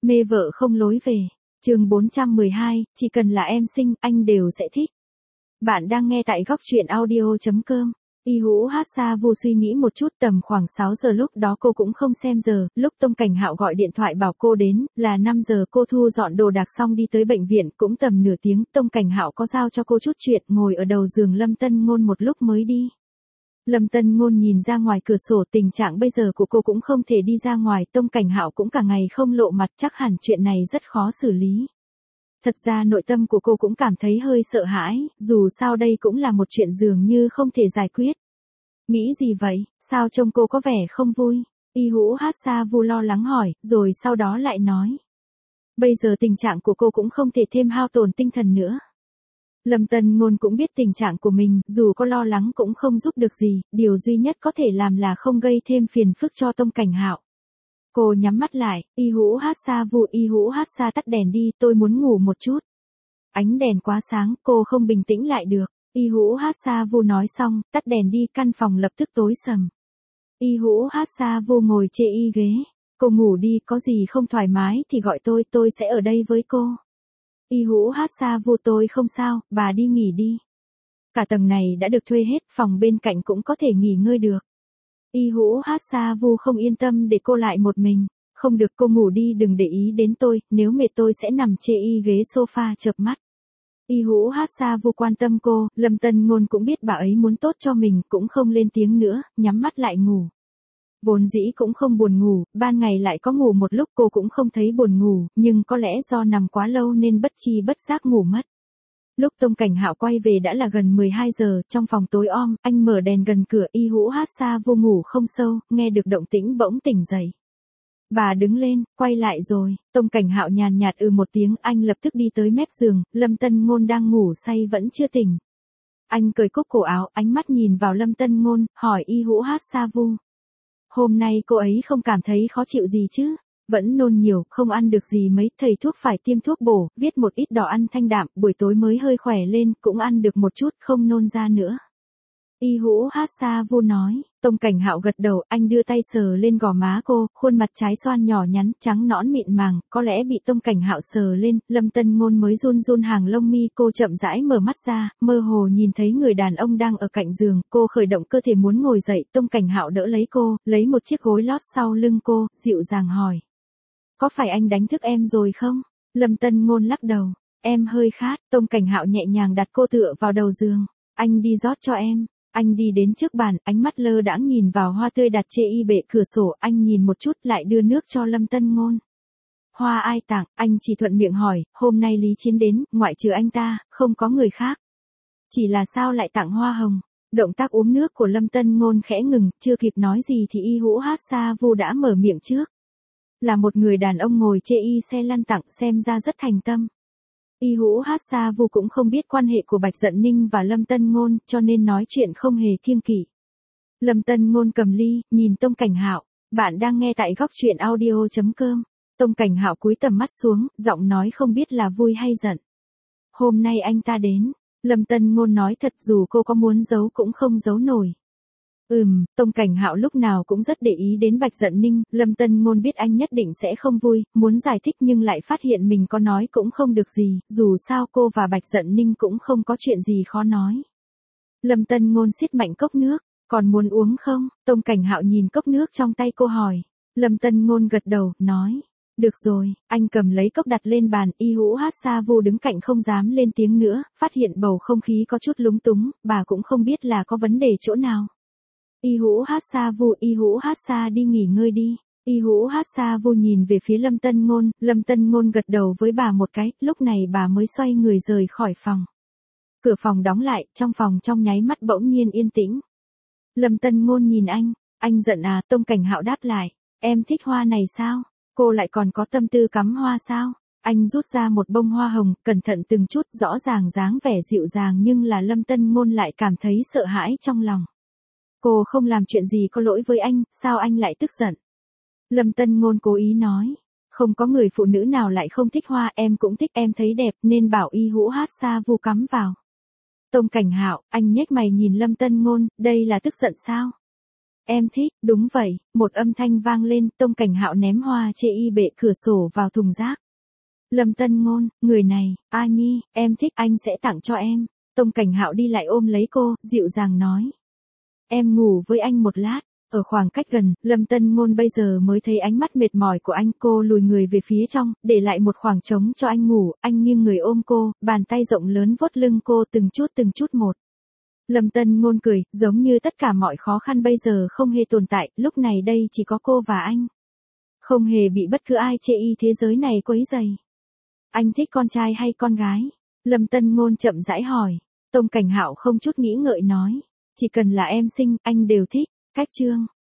Mê vợ không lối về. Chương 412, chỉ cần là em xinh, anh đều sẽ thích. Bạn đang nghe tại góc truyện audio.com. Y Hữu Hát Sa Vu suy nghĩ một chút, tầm khoảng 6 giờ lúc đó cô cũng không xem giờ, lúc Tông Cảnh Hạo gọi điện thoại bảo cô đến, là 5 giờ cô thu dọn đồ đạc xong đi tới bệnh viện, cũng tầm nửa tiếng, Tông Cảnh Hạo có giao cho cô chút chuyện, ngồi ở đầu giường Lâm Tân Ngôn một lúc mới đi. Lâm Tân Ngôn nhìn ra ngoài cửa sổ, tình trạng bây giờ của cô cũng không thể đi ra ngoài, Tông Cảnh Hạo cũng cả ngày không lộ mặt, chắc hẳn chuyện này rất khó xử lý. Thật ra nội tâm của cô cũng cảm thấy hơi sợ hãi, dù sao đây cũng là một chuyện dường như không thể giải quyết. Nghĩ gì vậy, sao trông cô có vẻ không vui? Y Hữu Hát Sa Vu lo lắng hỏi, rồi sau đó lại nói. Bây giờ tình trạng của cô cũng không thể thêm hao tổn tinh thần nữa. Lâm Tân Ngôn cũng biết tình trạng của mình, dù có lo lắng cũng không giúp được gì, điều duy nhất có thể làm là không gây thêm phiền phức cho Tông Cảnh Hạo. Cô nhắm mắt lại, Y Hữu Hát Sa Vu, Y Hữu Hát Sa tắt đèn đi, tôi muốn ngủ một chút. Ánh đèn quá sáng, cô không bình tĩnh lại được. Y Hữu Hát Sa Vu nói xong, tắt đèn đi, căn phòng lập tức tối sầm. Y Hữu Hát Sa Vu ngồi chê y ghế. Cô ngủ đi, có gì không thoải mái thì gọi tôi sẽ ở đây với cô. Y Hữu Hát Sa Vu, tôi không sao, bà đi nghỉ đi. Cả tầng này đã được thuê hết, phòng bên cạnh cũng có thể nghỉ ngơi được. Y Hữu Hát Sa Vu không yên tâm để cô lại một mình. Không được, cô ngủ đi, đừng để ý đến tôi, nếu mệt tôi sẽ nằm chê y ghế sofa chợp mắt. Y Hữu Hát Sa Vu quan tâm cô, Lâm Tân Ngôn cũng biết bà ấy muốn tốt cho mình, cũng không lên tiếng nữa, nhắm mắt lại ngủ. Vốn dĩ cũng không buồn ngủ, ban ngày lại có ngủ một lúc, cô cũng không thấy buồn ngủ, nhưng có lẽ do nằm quá lâu nên bất tri bất giác ngủ mất. Lúc Tông Cảnh Hạo quay về đã là gần 12 giờ, trong phòng tối om, anh mở đèn gần cửa, Y Hữu Hát Sa Vu ngủ không sâu, nghe được động tĩnh bỗng tỉnh dậy. Bà đứng lên, quay lại rồi, Tông Cảnh Hạo nhàn nhạt một tiếng, anh lập tức đi tới mép giường, Lâm Tân Ngôn đang ngủ say vẫn chưa tỉnh. Anh cởi cúc cổ áo, ánh mắt nhìn vào Lâm Tân Ngôn, hỏi Y Hữu Hát Sa Vu. Hôm nay cô ấy không cảm thấy khó chịu gì chứ? Vẫn nôn nhiều, không ăn được gì mấy, thầy thuốc phải tiêm thuốc bổ, viết một ít đỏ ăn thanh đạm, buổi tối mới hơi khỏe lên, cũng ăn được một chút, không nôn ra nữa. Y Hữu Hát Sa Vu nói, Tông Cảnh Hạo gật đầu, anh đưa tay sờ lên gò má cô, khuôn mặt trái xoan nhỏ nhắn, trắng nõn mịn màng, có lẽ bị Tông Cảnh Hạo sờ lên, Lâm Tân Ngôn mới run run hàng lông mi, cô chậm rãi mở mắt ra, mơ hồ nhìn thấy người đàn ông đang ở cạnh giường, cô khởi động cơ thể muốn ngồi dậy, Tông Cảnh Hạo đỡ lấy cô, lấy một chiếc gối lót sau lưng cô, dịu dàng hỏi. Có phải anh đánh thức em rồi không? Lâm Tân Ngôn lắc đầu, em hơi khát, Tông Cảnh Hạo nhẹ nhàng đặt cô tựa vào đầu giường, anh đi rót cho em. Anh đi đến trước bàn, ánh mắt lơ đãng nhìn vào hoa tươi đặt trên y bệ cửa sổ, anh nhìn một chút lại đưa nước cho Lâm Tân Ngôn. Hoa ai tặng, anh chỉ thuận miệng hỏi, hôm nay Lý Chiến đến, ngoại trừ anh ta, không có người khác. Chỉ là sao lại tặng hoa hồng? Động tác uống nước của Lâm Tân Ngôn khẽ ngừng, chưa kịp nói gì thì Y Hữu Hát Sa Vu đã mở miệng trước. Là một người đàn ông ngồi chê y xe lăn tặng, xem ra rất thành tâm. Y Hữu Hát Sa Vu cũng không biết quan hệ của Bạch Dận Ninh và Lâm Tân Ngôn, cho nên nói chuyện không hề kiêng kỵ. Lâm Tân Ngôn cầm ly, nhìn Tông Cảnh Hạo, bạn đang nghe tại góc truyện audio.com. Tông Cảnh Hạo cúi tầm mắt xuống, giọng nói không biết là vui hay giận. Hôm nay anh ta đến, Lâm Tân Ngôn nói thật, dù cô có muốn giấu cũng không giấu nổi. Tông Cảnh Hạo lúc nào cũng rất để ý đến Bạch Dận Ninh, Lâm Tân Ngôn biết anh nhất định sẽ không vui, muốn giải thích nhưng lại phát hiện mình có nói cũng không được gì, dù sao cô và Bạch Dận Ninh cũng không có chuyện gì khó nói. Lâm Tân Ngôn siết mạnh cốc nước, còn muốn uống không? Tông Cảnh Hạo nhìn cốc nước trong tay cô hỏi. Lâm Tân Ngôn gật đầu, nói. Được rồi, anh cầm lấy cốc đặt lên bàn, Y Hữu Hát Sa Vu đứng cạnh không dám lên tiếng nữa, phát hiện bầu không khí có chút lúng túng, bà cũng không biết là có vấn đề chỗ nào. Y Hữu Hát Sa Vu, Y Hữu Hát Sa đi nghỉ ngơi đi. Y Hữu Hát Sa Vu nhìn về phía Lâm Tân Ngôn gật đầu với bà một cái, lúc này bà mới xoay người rời khỏi phòng. Cửa phòng đóng lại, trong phòng trong nháy mắt bỗng nhiên yên tĩnh. Lâm Tân Ngôn nhìn anh giận à? Tông Cảnh Hạo đáp lại, em thích hoa này sao? Cô lại còn có tâm tư cắm hoa sao? Anh rút ra một bông hoa hồng, cẩn thận từng chút, rõ ràng dáng vẻ dịu dàng nhưng là Lâm Tân Ngôn lại cảm thấy sợ hãi trong lòng. Cô không làm chuyện gì có lỗi với anh, sao anh lại tức giận? Lâm Tân Ngôn cố ý nói, không có người phụ nữ nào lại không thích hoa, em cũng thích, em thấy đẹp nên bảo Y Hữu Hát Sa Vu cắm vào. Tông Cảnh Hạo, anh nhếch mày nhìn Lâm Tân Ngôn, đây là tức giận sao? Em thích, đúng vậy, một âm thanh vang lên, Tông Cảnh Hạo ném hoa chê y bệ cửa sổ vào thùng rác. Lâm Tân Ngôn, người này, A Nhi, em thích, anh sẽ tặng cho em. Tông Cảnh Hạo đi lại ôm lấy cô, dịu dàng nói. Em ngủ với anh một lát. Ở khoảng cách gần, Lâm Tân Ngôn bây giờ mới thấy ánh mắt mệt mỏi của anh. Cô lùi người về phía trong, để lại một khoảng trống cho anh ngủ. Anh nghiêng người ôm cô, bàn tay rộng lớn vuốt lưng cô từng chút một. Lâm Tân Ngôn cười, giống như tất cả mọi khó khăn bây giờ không hề tồn tại, lúc này đây chỉ có cô và anh. Không hề bị bất cứ ai chê y thế giới này quấy rầy. Anh thích con trai hay con gái? Lâm Tân Ngôn chậm rãi hỏi. Tông Cảnh Hạo không chút nghĩ ngợi nói. Chỉ cần là em xinh, anh đều thích. Cách chương.